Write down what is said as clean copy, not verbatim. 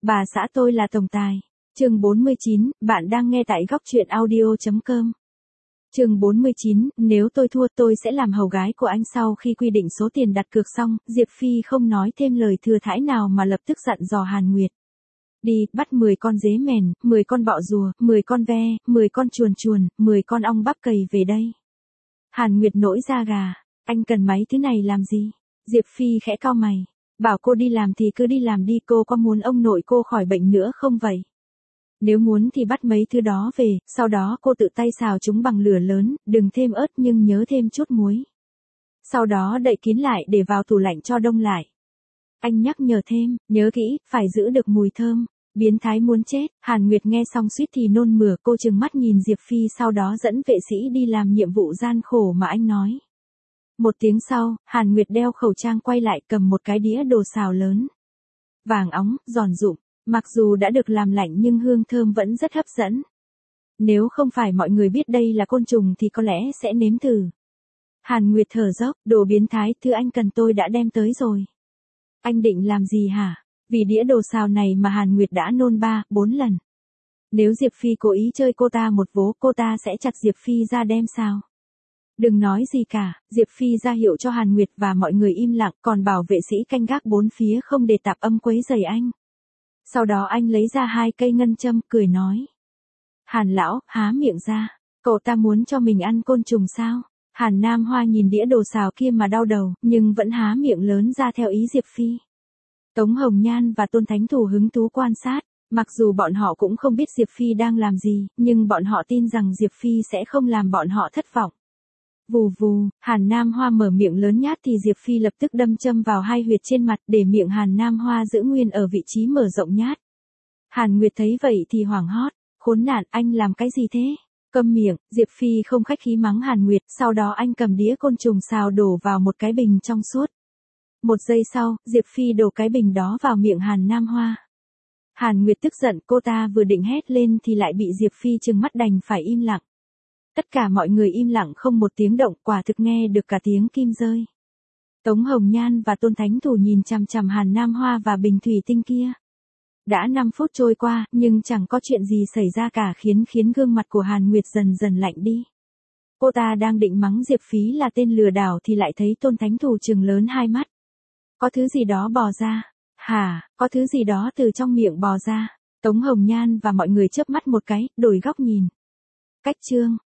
Bà xã tôi là tổng tài. Chương 49, bạn đang nghe tại góc truyện audio.com. Chương 49, nếu tôi thua tôi sẽ làm hầu gái của anh. Sau khi quy định số tiền đặt cược xong, Diệp Phi không nói thêm lời thừa thãi nào mà lập tức dặn dò Hàn Nguyệt. Đi, bắt 10 con dế mèn, 10 con bọ rùa, 10 con ve, 10 con chuồn chuồn, 10 con ong bắp cầy về đây. Hàn Nguyệt nổi da gà, anh cần mấy thứ này làm gì? Diệp Phi khẽ cau mày, bảo cô đi làm thì cứ đi làm đi, cô có muốn ông nội cô khỏi bệnh nữa không vậy? Nếu muốn thì bắt mấy thứ đó về, sau đó cô tự tay xào chúng bằng lửa lớn, đừng thêm ớt nhưng nhớ thêm chút muối. Sau đó đậy kín lại để vào tủ lạnh cho đông lại. Anh nhắc nhở thêm, nhớ kỹ, phải giữ được mùi thơm. Biến thái muốn chết. Hàn Nguyệt nghe xong suýt thì nôn mửa, cô trừng mắt nhìn Diệp Phi, sau đó dẫn vệ sĩ đi làm nhiệm vụ gian khổ mà anh nói. Một tiếng sau, Hàn Nguyệt đeo khẩu trang quay lại, cầm một cái đĩa đồ xào lớn. Vàng óng, giòn rụm, mặc dù đã được làm lạnh nhưng hương thơm vẫn rất hấp dẫn. Nếu không phải mọi người biết đây là côn trùng thì có lẽ sẽ nếm thử. Hàn Nguyệt thở dốc, đồ biến thái, thứ anh cần tôi đã đem tới rồi. Anh định làm gì hả? Vì đĩa đồ xào này mà Hàn Nguyệt đã nôn 3-4 lần. Nếu Diệp Phi cố ý chơi cô ta một vố, cô ta sẽ chặt Diệp Phi ra đem sao? Đừng nói gì cả, Diệp Phi ra hiệu cho Hàn Nguyệt và mọi người im lặng, còn bảo vệ sĩ canh gác bốn phía không để tạp âm quấy rầy anh. Sau đó anh lấy ra 2 cây ngân châm, cười nói. Hàn lão, há miệng ra, cậu ta muốn cho mình ăn côn trùng sao? Hàn Nam Hoa nhìn đĩa đồ xào kia mà đau đầu, nhưng vẫn há miệng lớn ra theo ý Diệp Phi. Tống Hồng Nhan và Tôn Thánh Thù hứng thú quan sát, mặc dù bọn họ cũng không biết Diệp Phi đang làm gì, nhưng bọn họ tin rằng Diệp Phi sẽ không làm bọn họ thất vọng. Vù vù, Hàn Nam Hoa mở miệng lớn nhát thì Diệp Phi lập tức đâm châm vào 2 huyệt trên mặt để miệng Hàn Nam Hoa giữ nguyên ở vị trí mở rộng nhát. Hàn Nguyệt thấy vậy thì hoảng hốt, khốn nạn, anh làm cái gì thế? Câm miệng, Diệp Phi không khách khí mắng Hàn Nguyệt, sau đó anh cầm đĩa côn trùng xào đổ vào một cái bình trong suốt. 1 giây sau, Diệp Phi đổ cái bình đó vào miệng Hàn Nam Hoa. Hàn Nguyệt tức giận, cô ta vừa định hét lên thì lại bị Diệp Phi trừng mắt đành phải im lặng. Tất cả mọi người im lặng không một tiếng động, quả thực nghe được cả tiếng kim rơi. Tống Hồng Nhan và Tôn Thánh Thù nhìn chằm chằm Hàn Nam Hoa và bình thủy tinh kia. Đã 5 phút trôi qua, nhưng chẳng có chuyện gì xảy ra cả, khiến gương mặt của Hàn Nguyệt dần dần lạnh đi. Cô ta đang định mắng Diệp Phi là tên lừa đảo thì lại thấy Tôn Thánh Thù trừng lớn 2 mắt. Có thứ gì đó bò ra. Hả, có thứ gì đó từ trong miệng bò ra. Tống Hồng Nhan và mọi người chớp mắt một cái, đổi góc nhìn. Cách chương.